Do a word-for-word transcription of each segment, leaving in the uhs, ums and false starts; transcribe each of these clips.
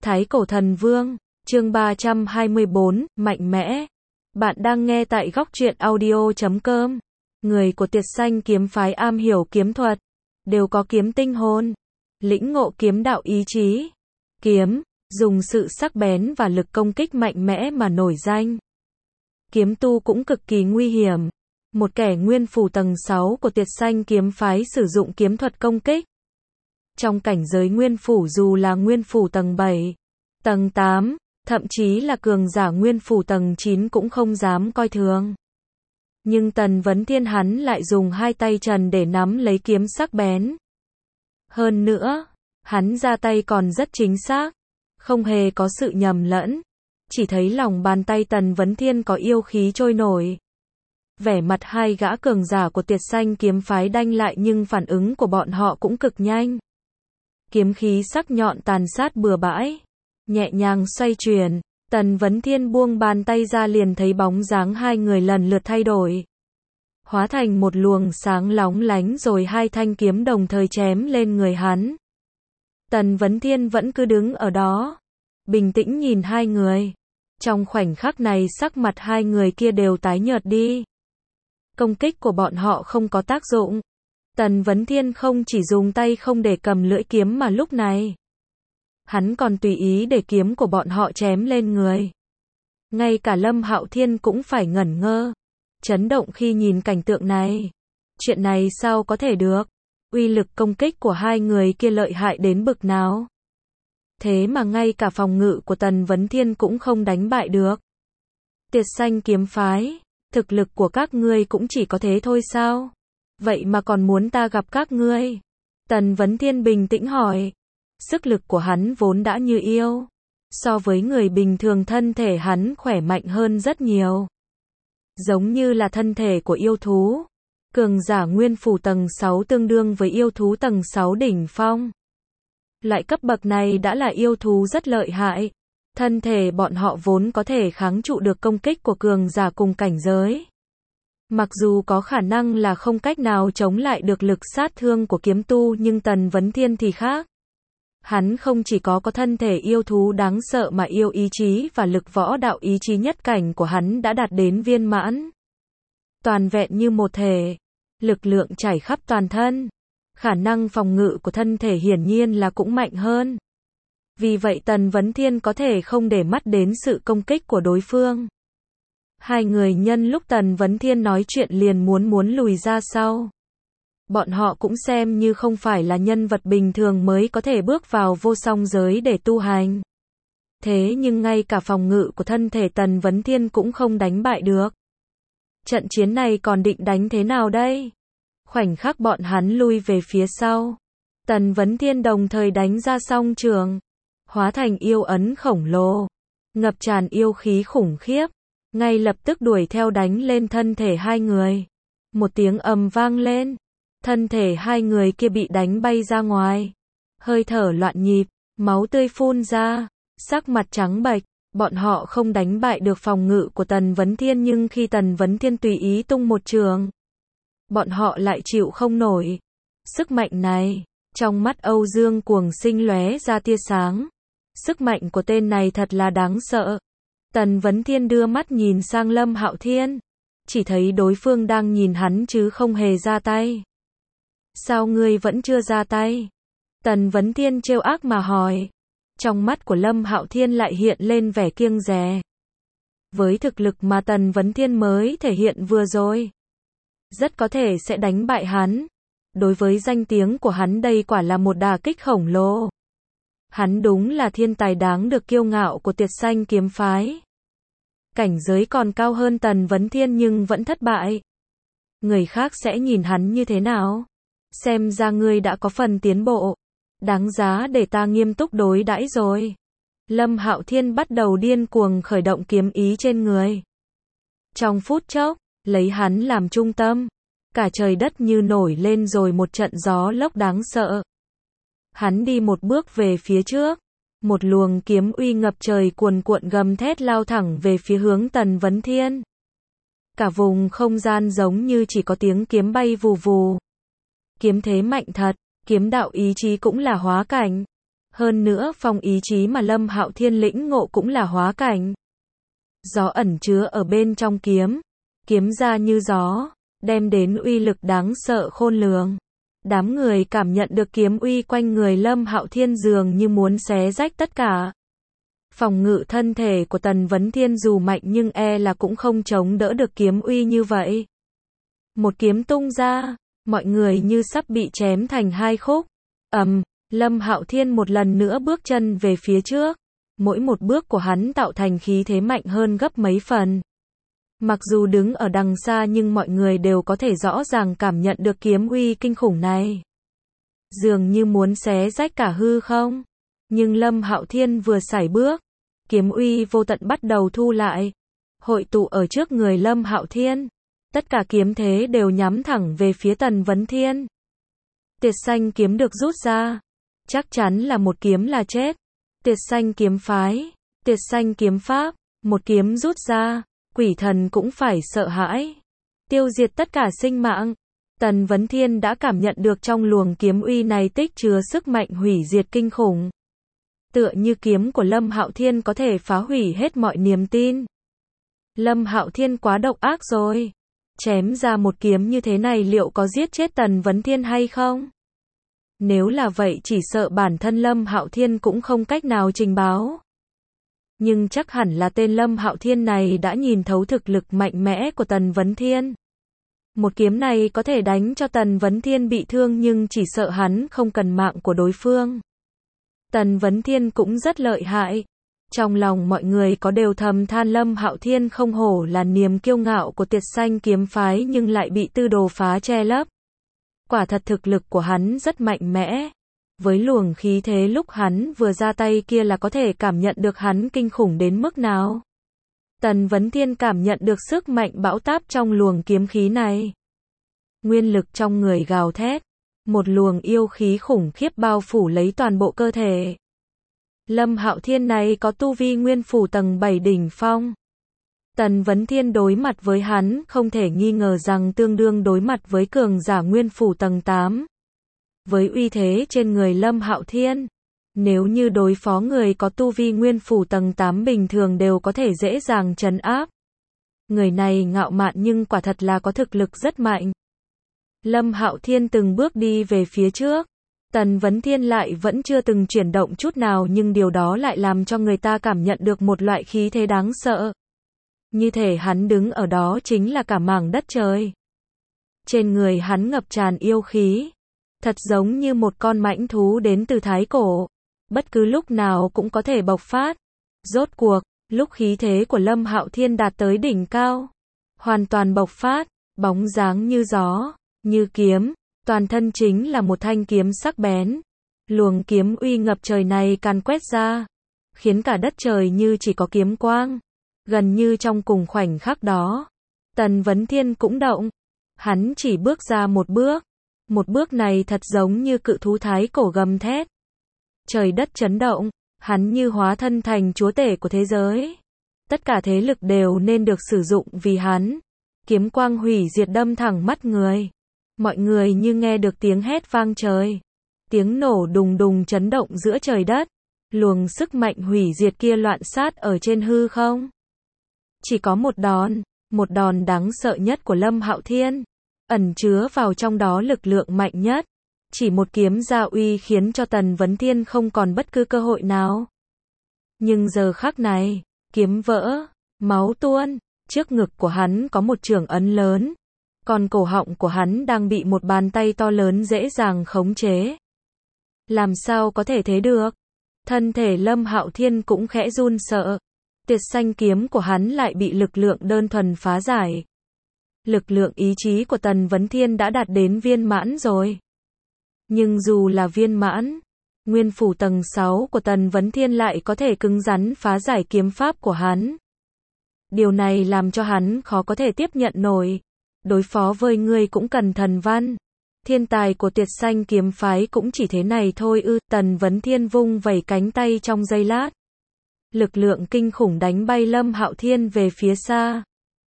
Thái Cổ Thần Vương, chương ba trăm hai mươi bốn, mạnh mẽ. Bạn đang nghe tại góc truyện audio chấm com. Người của Tiệt Xanh kiếm phái am hiểu kiếm thuật, đều có kiếm tinh hồn, lĩnh ngộ kiếm đạo ý chí. Kiếm, dùng sự sắc bén và lực công kích mạnh mẽ mà nổi danh. Kiếm tu cũng cực kỳ nguy hiểm. Một kẻ nguyên phủ tầng sáu của Tiệt Xanh kiếm phái sử dụng kiếm thuật công kích. Trong cảnh giới nguyên phủ dù là nguyên phủ tầng bảy, tầng tám, thậm chí là cường giả nguyên phủ tầng chín cũng không dám coi thường. Nhưng Tần Vấn Thiên hắn lại dùng hai tay trần để nắm lấy kiếm sắc bén. Hơn nữa, hắn ra tay còn rất chính xác, không hề có sự nhầm lẫn. Chỉ thấy lòng bàn tay Tần Vấn Thiên có yêu khí trôi nổi. Vẻ mặt hai gã cường giả của Tiệt Xanh kiếm phái đanh lại nhưng phản ứng của bọn họ cũng cực nhanh. Kiếm khí sắc nhọn tàn sát bừa bãi, nhẹ nhàng xoay chuyển, Tần Vấn Thiên buông bàn tay ra liền thấy bóng dáng hai người lần lượt thay đổi, hóa thành một luồng sáng lóng lánh rồi hai thanh kiếm đồng thời chém lên người hắn. Tần Vấn Thiên vẫn cứ đứng ở đó, bình tĩnh nhìn hai người. Trong khoảnh khắc này sắc mặt hai người kia đều tái nhợt đi. Công kích của bọn họ không có tác dụng. Tần Vấn Thiên không chỉ dùng tay không để cầm lưỡi kiếm mà lúc này, hắn còn tùy ý để kiếm của bọn họ chém lên người. Ngay cả Lâm Hạo Thiên cũng phải ngẩn ngơ, chấn động khi nhìn cảnh tượng này. Chuyện này sao có thể được? Uy lực công kích của hai người kia lợi hại đến bực nào? Thế mà ngay cả phòng ngự của Tần Vấn Thiên cũng không đánh bại được. Tiệt Xanh kiếm phái, thực lực của các ngươi cũng chỉ có thế thôi sao? Vậy mà còn muốn ta gặp các ngươi? Tần Vấn Thiên bình tĩnh hỏi. Sức lực của hắn vốn đã như yêu. So với người bình thường thân thể hắn khỏe mạnh hơn rất nhiều. Giống như là thân thể của yêu thú. Cường giả nguyên phủ tầng sáu tương đương với yêu thú tầng sáu đỉnh phong. Loại cấp bậc này đã là yêu thú rất lợi hại. Thân thể bọn họ vốn có thể kháng trụ được công kích của cường giả cùng cảnh giới. Mặc dù có khả năng là không cách nào chống lại được lực sát thương của kiếm tu nhưng Tần Vấn Thiên thì khác. Hắn không chỉ có có thân thể yêu thú đáng sợ mà yêu ý chí và lực võ đạo ý chí nhất cảnh của hắn đã đạt đến viên mãn. Toàn vẹn như một thể, lực lượng trải khắp toàn thân. Khả năng phòng ngự của thân thể hiển nhiên là cũng mạnh hơn. Vì vậy Tần Vấn Thiên có thể không để mắt đến sự công kích của đối phương. Hai người nhân lúc Tần Vấn Thiên nói chuyện liền muốn muốn lùi ra sau. Bọn họ cũng xem như không phải là nhân vật bình thường mới có thể bước vào vô song giới để tu hành. Thế nhưng ngay cả phòng ngự của thân thể Tần Vấn Thiên cũng không đánh bại được. Trận chiến này còn định đánh thế nào đây? Khoảnh khắc bọn hắn lui về phía sau, Tần Vấn Thiên đồng thời đánh ra song trường, hóa thành yêu ấn khổng lồ, ngập tràn yêu khí khủng khiếp, ngay lập tức đuổi theo đánh lên thân thể hai người. Một tiếng ầm vang lên, thân thể hai người kia bị đánh bay ra ngoài, hơi thở loạn nhịp, máu tươi phun ra, sắc mặt trắng bệch. Bọn họ không đánh bại được phòng ngự của Tần Vấn Thiên nhưng khi Tần Vấn Thiên tùy ý tung một trường, bọn họ lại chịu không nổi. Sức mạnh này, trong mắt Âu Dương Cuồng Sinh lóe ra tia sáng. Sức mạnh của tên này thật là đáng sợ. Tần Vấn Thiên đưa mắt nhìn sang Lâm Hạo Thiên, chỉ thấy đối phương đang nhìn hắn chứ không hề ra tay. Sao ngươi vẫn chưa ra tay? Tần Vấn Thiên trêu ác mà hỏi. Trong mắt của Lâm Hạo Thiên lại hiện lên vẻ kiêng dè. Với thực lực mà Tần Vấn Thiên mới thể hiện vừa rồi, rất có thể sẽ đánh bại hắn. Đối với danh tiếng của hắn đây quả là một đả kích khổng lồ. Hắn đúng là thiên tài đáng được kiêu ngạo của Tiệt Xanh kiếm phái. Cảnh giới còn cao hơn Tần Vấn Thiên nhưng vẫn thất bại. Người khác sẽ nhìn hắn như thế nào? Xem ra ngươi đã có phần tiến bộ. Đáng giá để ta nghiêm túc đối đãi rồi. Lâm Hạo Thiên bắt đầu điên cuồng khởi động kiếm ý trên người. Trong phút chốc, lấy hắn làm trung tâm, cả trời đất như nổi lên rồi một trận gió lốc đáng sợ. Hắn đi một bước về phía trước, một luồng kiếm uy ngập trời cuồn cuộn gầm thét lao thẳng về phía hướng Tần Vấn Thiên. Cả vùng không gian giống như chỉ có tiếng kiếm bay vù vù. Kiếm thế mạnh thật, kiếm đạo ý chí cũng là hóa cảnh. Hơn nữa phong ý chí mà Lâm Hạo Thiên lĩnh ngộ cũng là hóa cảnh. Gió ẩn chứa ở bên trong kiếm, kiếm ra như gió, đem đến uy lực đáng sợ khôn lường. Đám người cảm nhận được kiếm uy quanh người Lâm Hạo Thiên dường như muốn xé rách tất cả. Phòng ngự thân thể của Tần Vấn Thiên dù mạnh nhưng e là cũng không chống đỡ được kiếm uy như vậy. Một kiếm tung ra, mọi người như sắp bị chém thành hai khúc. Ầm, Lâm Hạo Thiên một lần nữa bước chân về phía trước. Mỗi một bước của hắn tạo thành khí thế mạnh hơn gấp mấy phần. Mặc dù đứng ở đằng xa nhưng mọi người đều có thể rõ ràng cảm nhận được kiếm uy kinh khủng này. Dường như muốn xé rách cả hư không. Nhưng Lâm Hạo Thiên vừa sải bước, kiếm uy vô tận bắt đầu thu lại, hội tụ ở trước người Lâm Hạo Thiên. Tất cả kiếm thế đều nhắm thẳng về phía Tần Vấn Thiên. Tiệt xanh kiếm được rút ra, chắc chắn là một kiếm là chết. Tiệt xanh kiếm phái, tiệt xanh kiếm pháp, một kiếm rút ra, quỷ thần cũng phải sợ hãi. Tiêu diệt tất cả sinh mạng. Tần Vấn Thiên đã cảm nhận được trong luồng kiếm uy này tích chứa sức mạnh hủy diệt kinh khủng. Tựa như kiếm của Lâm Hạo Thiên có thể phá hủy hết mọi niềm tin. Lâm Hạo Thiên quá độc ác rồi. Chém ra một kiếm như thế này liệu có giết chết Tần Vấn Thiên hay không? Nếu là vậy chỉ sợ bản thân Lâm Hạo Thiên cũng không cách nào trình báo. Nhưng chắc hẳn là tên Lâm Hạo Thiên này đã nhìn thấu thực lực mạnh mẽ của Tần Vấn Thiên. Một kiếm này có thể đánh cho Tần Vấn Thiên bị thương nhưng chỉ sợ hắn không cần mạng của đối phương. Tần Vấn Thiên cũng rất lợi hại. Trong lòng mọi người có đều thầm than Lâm Hạo Thiên không hổ là niềm kiêu ngạo của tiệt xanh kiếm phái nhưng lại bị tư đồ phá che lấp. Quả thật thực lực của hắn rất mạnh mẽ. Với luồng khí thế lúc hắn vừa ra tay kia là có thể cảm nhận được hắn kinh khủng đến mức nào. Tần Vấn Thiên cảm nhận được sức mạnh bão táp trong luồng kiếm khí này. Nguyên lực trong người gào thét. Một luồng yêu khí khủng khiếp bao phủ lấy toàn bộ cơ thể. Lâm Hạo Thiên này có tu vi nguyên phủ tầng bảy đỉnh phong. Tần Vấn Thiên đối mặt với hắn không thể nghi ngờ rằng tương đương đối mặt với cường giả nguyên phủ tầng tám. Với uy thế trên người Lâm Hạo Thiên, nếu như đối phó người có tu vi nguyên phủ tầng tám bình thường đều có thể dễ dàng trấn áp. Người này ngạo mạn nhưng quả thật là có thực lực rất mạnh. Lâm Hạo Thiên từng bước đi về phía trước. Tần Vấn Thiên lại vẫn chưa từng chuyển động chút nào nhưng điều đó lại làm cho người ta cảm nhận được một loại khí thế đáng sợ. Như thể hắn đứng ở đó chính là cả mảng đất trời. Trên người hắn ngập tràn yêu khí. Thật giống như một con mãnh thú đến từ thái cổ. Bất cứ lúc nào cũng có thể bộc phát. Rốt cuộc, lúc khí thế của Lâm Hạo Thiên đạt tới đỉnh cao. Hoàn toàn bộc phát, bóng dáng như gió, như kiếm. Toàn thân chính là một thanh kiếm sắc bén. Luồng kiếm uy ngập trời này càn quét ra. Khiến cả đất trời như chỉ có kiếm quang. Gần như trong cùng khoảnh khắc đó. Tần Vấn Thiên cũng động. Hắn chỉ bước ra một bước. Một bước này thật giống như cự thú thái cổ gầm thét. Trời đất chấn động. Hắn như hóa thân thành chúa tể của thế giới. Tất cả thế lực đều nên được sử dụng vì hắn. Kiếm quang hủy diệt đâm thẳng mắt người. Mọi người như nghe được tiếng hét vang trời. Tiếng nổ đùng đùng chấn động giữa trời đất. Luồng sức mạnh hủy diệt kia loạn sát ở trên hư không. Chỉ có một đòn, một đòn đáng sợ nhất của Lâm Hạo Thiên. Ẩn chứa vào trong đó lực lượng mạnh nhất. Chỉ một kiếm ra uy khiến cho Tần Vấn Thiên không còn bất cứ cơ hội nào. Nhưng giờ khắc này, kiếm vỡ, máu tuôn, trước ngực của hắn có một chưởng ấn lớn. Còn cổ họng của hắn đang bị một bàn tay to lớn dễ dàng khống chế. Làm sao có thể thế được? Thân thể Lâm Hạo Thiên cũng khẽ run sợ. Tiệt xanh kiếm của hắn lại bị lực lượng đơn thuần phá giải. Lực lượng ý chí của Tần Vấn Thiên đã đạt đến viên mãn rồi. Nhưng dù là viên mãn, nguyên phủ tầng sáu của Tần Vấn Thiên lại có thể cứng rắn phá giải kiếm pháp của hắn. Điều này làm cho hắn khó có thể tiếp nhận nổi. Đối phó với ngươi cũng cần thần văn. Thiên tài của tiệt xanh kiếm phái cũng chỉ thế này thôi ư. Tần Vấn Thiên vung vẩy cánh tay trong giây lát. Lực lượng kinh khủng đánh bay Lâm Hạo Thiên về phía xa.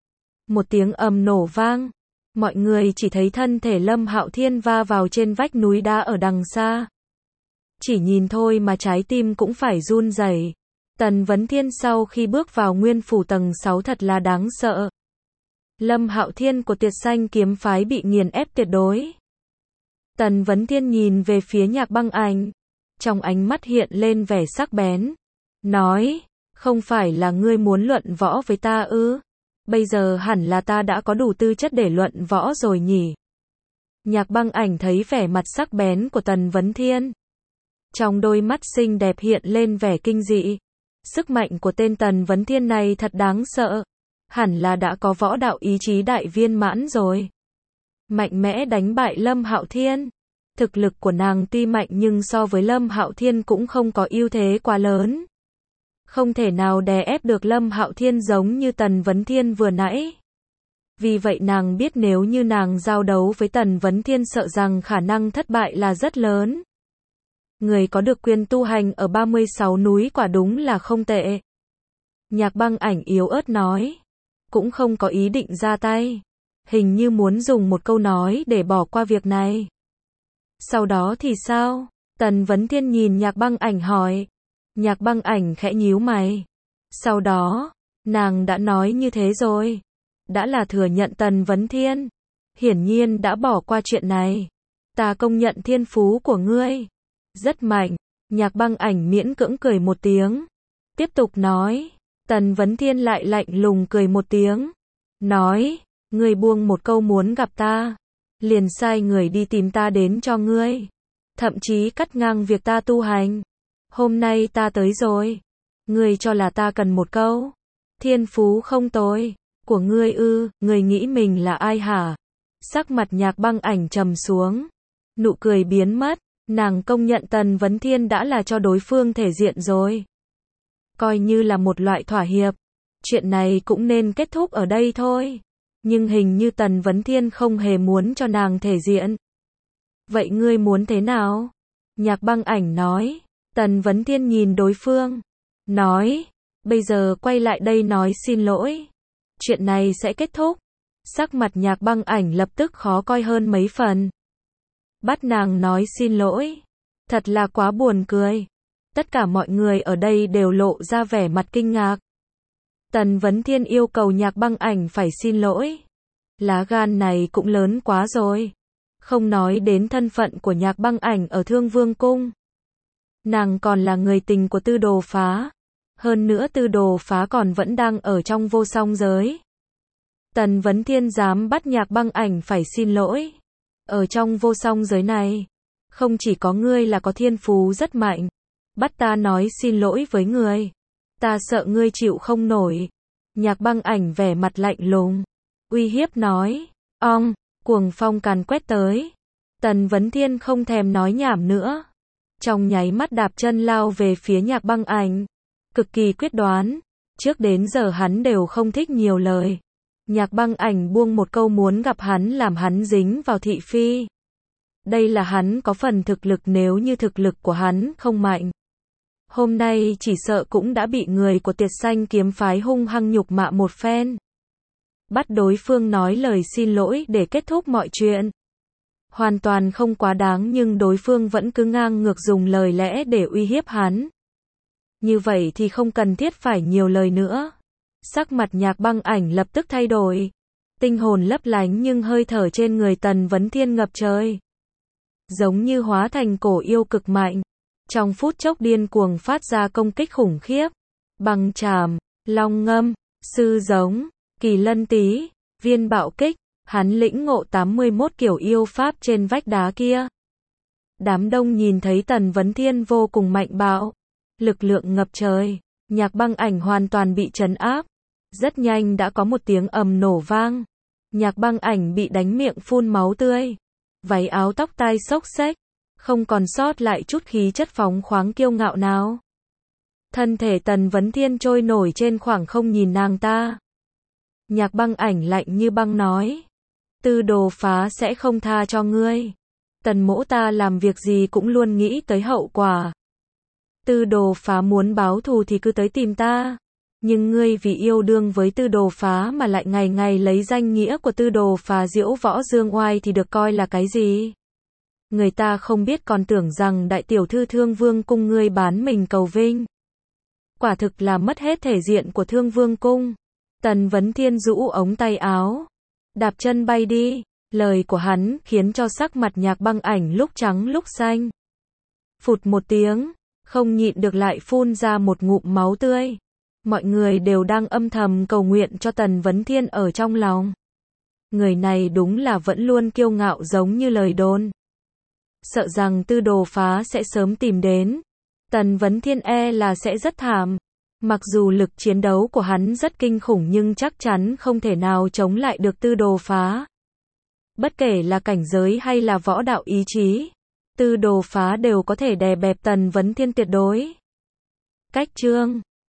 Một tiếng ầm nổ vang. Mọi người chỉ thấy thân thể Lâm Hạo Thiên va vào trên vách núi đá ở đằng xa. Chỉ nhìn thôi mà trái tim cũng phải run rẩy. Tần Vấn Thiên sau khi bước vào nguyên phủ tầng sáu thật là đáng sợ. Lâm Hạo Thiên của Tiệt Xanh kiếm phái bị nghiền ép tuyệt đối. Tần Vấn Thiên nhìn về phía Nhạc Băng Ảnh, trong ánh mắt hiện lên vẻ sắc bén, nói, không phải là ngươi muốn luận võ với ta ư? Bây giờ hẳn là ta đã có đủ tư chất để luận võ rồi nhỉ? Nhạc Băng Ảnh thấy vẻ mặt sắc bén của Tần Vấn Thiên, trong đôi mắt xinh đẹp hiện lên vẻ kinh dị. Sức mạnh của tên Tần Vấn Thiên này thật đáng sợ, hẳn là đã có võ đạo ý chí đại viên mãn rồi. Mạnh mẽ đánh bại Lâm Hạo Thiên. Thực lực của nàng tuy mạnh nhưng so với Lâm Hạo Thiên cũng không có ưu thế quá lớn. Không thể nào đè ép được Lâm Hạo Thiên giống như Tần Vấn Thiên vừa nãy. Vì vậy nàng biết nếu như nàng giao đấu với Tần Vấn Thiên sợ rằng khả năng thất bại là rất lớn. Người có được quyền tu hành ở ba mươi sáu núi quả đúng là không tệ. Nhạc Băng Ảnh yếu ớt nói. Cũng không có ý định ra tay. Hình như muốn dùng một câu nói để bỏ qua việc này. Sau đó thì sao? Tần Vấn Thiên nhìn Nhạc Băng Ảnh hỏi. Nhạc Băng Ảnh khẽ nhíu mày. Sau đó, nàng đã nói như thế rồi. Đã là thừa nhận Tần Vấn Thiên. Hiển nhiên đã bỏ qua chuyện này. Ta công nhận thiên phú của ngươi. Rất mạnh. Nhạc Băng Ảnh miễn cưỡng cười một tiếng. Tiếp tục nói. Tần Vấn Thiên lại lạnh lùng cười một tiếng. Nói. Ngươi buông một câu muốn gặp ta. Liền sai người đi tìm ta đến cho ngươi. Thậm chí cắt ngang việc ta tu hành. Hôm nay ta tới rồi. Ngươi cho là ta cần một câu. Thiên phú không tồi. Của ngươi ư, ngươi nghĩ mình là ai hả? Sắc mặt Nhạc Băng Ảnh trầm xuống. Nụ cười biến mất. Nàng công nhận Tần Vấn Thiên đã là cho đối phương thể diện rồi. Coi như là một loại thỏa hiệp. Chuyện này cũng nên kết thúc ở đây thôi. Nhưng hình như Tần Vấn Thiên không hề muốn cho nàng thể diện. Vậy ngươi muốn thế nào? Nhạc Băng Ảnh nói. Tần Vấn Thiên nhìn đối phương. Nói. Bây giờ quay lại đây nói xin lỗi. Chuyện này sẽ kết thúc. Sắc mặt Nhạc Băng Ảnh lập tức khó coi hơn mấy phần. Bắt nàng nói xin lỗi. Thật là quá buồn cười. Tất cả mọi người ở đây đều lộ ra vẻ mặt kinh ngạc. Tần Vấn Thiên yêu cầu Nhạc Băng Ảnh phải xin lỗi. Lá gan này cũng lớn quá rồi. Không nói đến thân phận của Nhạc Băng Ảnh ở Thương Vương Cung. Nàng còn là người tình của Tư Đồ Phá. Hơn nữa Tư Đồ Phá còn vẫn đang ở trong vô song giới. Tần Vấn Thiên dám bắt Nhạc Băng Ảnh phải xin lỗi. Ở trong vô song giới này, không chỉ có ngươi là có thiên phú rất mạnh. Bắt ta nói xin lỗi với ngươi. Ta sợ ngươi chịu không nổi. Nhạc Băng Ảnh vẻ mặt lạnh lùng. Uy hiếp nói. Ong, cuồng phong càn quét tới. Tần Vấn Thiên không thèm nói nhảm nữa. Trong nháy mắt đạp chân lao về phía Nhạc Băng Ảnh. Cực kỳ quyết đoán. Trước đến giờ hắn đều không thích nhiều lời. Nhạc Băng Ảnh buông một câu muốn gặp hắn làm hắn dính vào thị phi. Đây là hắn có phần thực lực nếu như thực lực của hắn không mạnh. Hôm nay chỉ sợ cũng đã bị người của Tiệt Xanh kiếm phái hung hăng nhục mạ một phen. Bắt đối phương nói lời xin lỗi để kết thúc mọi chuyện. Hoàn toàn không quá đáng nhưng đối phương vẫn cứ ngang ngược dùng lời lẽ để uy hiếp hắn. Như vậy thì không cần thiết phải nhiều lời nữa. Sắc mặt Nhạc Băng Ảnh lập tức thay đổi. Tinh hồn lấp lánh nhưng hơi thở trên người Tần Vấn Thiên ngập trời. Giống như hóa thành cổ yêu cực mạnh. Trong phút chốc điên cuồng phát ra công kích khủng khiếp. Băng trảm, long ngâm, sư giống, kỳ lân tí, viên bạo kích. Hắn lĩnh ngộ tám mươi mốt kiểu yêu pháp trên vách đá kia. Đám đông nhìn thấy Tần Vấn Thiên vô cùng mạnh bạo. Lực lượng ngập trời. Nhạc Băng Ảnh hoàn toàn bị trấn áp. Rất nhanh đã có một tiếng ầm nổ vang. Nhạc Băng Ảnh bị đánh miệng phun máu tươi. Váy áo tóc tai xốc xếch. Không còn sót lại chút khí chất phóng khoáng kiêu ngạo nào. Thân thể Tần Vấn Thiên trôi nổi trên khoảng không nhìn nàng ta. Nhạc Băng Ảnh lạnh như băng nói. Tư Đồ Phá sẽ không tha cho ngươi. Tần mỗ ta làm việc gì cũng luôn nghĩ tới hậu quả. Tư Đồ Phá muốn báo thù thì cứ tới tìm ta. Nhưng ngươi vì yêu đương với Tư Đồ Phá mà lại ngày ngày lấy danh nghĩa của Tư Đồ Phá diễu võ dương oai thì được coi là cái gì? Người ta không biết còn tưởng rằng đại tiểu thư Thương Vương cung ngươi bán mình cầu vinh. Quả thực là mất hết thể diện của Thương Vương cung. Tần Vấn Thiên rũ ống tay áo, đạp chân bay đi. Lời của hắn khiến cho sắc mặt Nhạc Băng Ảnh lúc trắng lúc xanh. Phụt một tiếng, không nhịn được lại phun ra một ngụm máu tươi. Mọi người đều đang âm thầm cầu nguyện cho Tần Vấn Thiên ở trong lòng. Người này đúng là vẫn luôn kiêu ngạo giống như lời đồn. Sợ rằng Tư Đồ Phá sẽ sớm tìm đến. Tần Vấn Thiên e là sẽ rất thảm. Mặc dù lực chiến đấu của hắn rất kinh khủng nhưng chắc chắn không thể nào chống lại được Tư Đồ Phá. Bất kể là cảnh giới hay là võ đạo ý chí, Tư Đồ Phá đều có thể đè bẹp Tần Vấn Thiên tuyệt đối. Cách chương